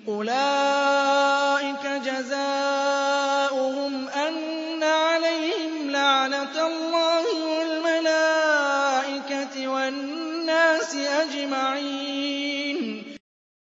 أُولَٰئِكَ جَزَاؤُهُمْ أَنَّ عَلَيْهِمْ لَعْنَةَ اللَّهِ وَالْمَلَائِكَةِ وَالنَّاسِ أَجْمَعِينَ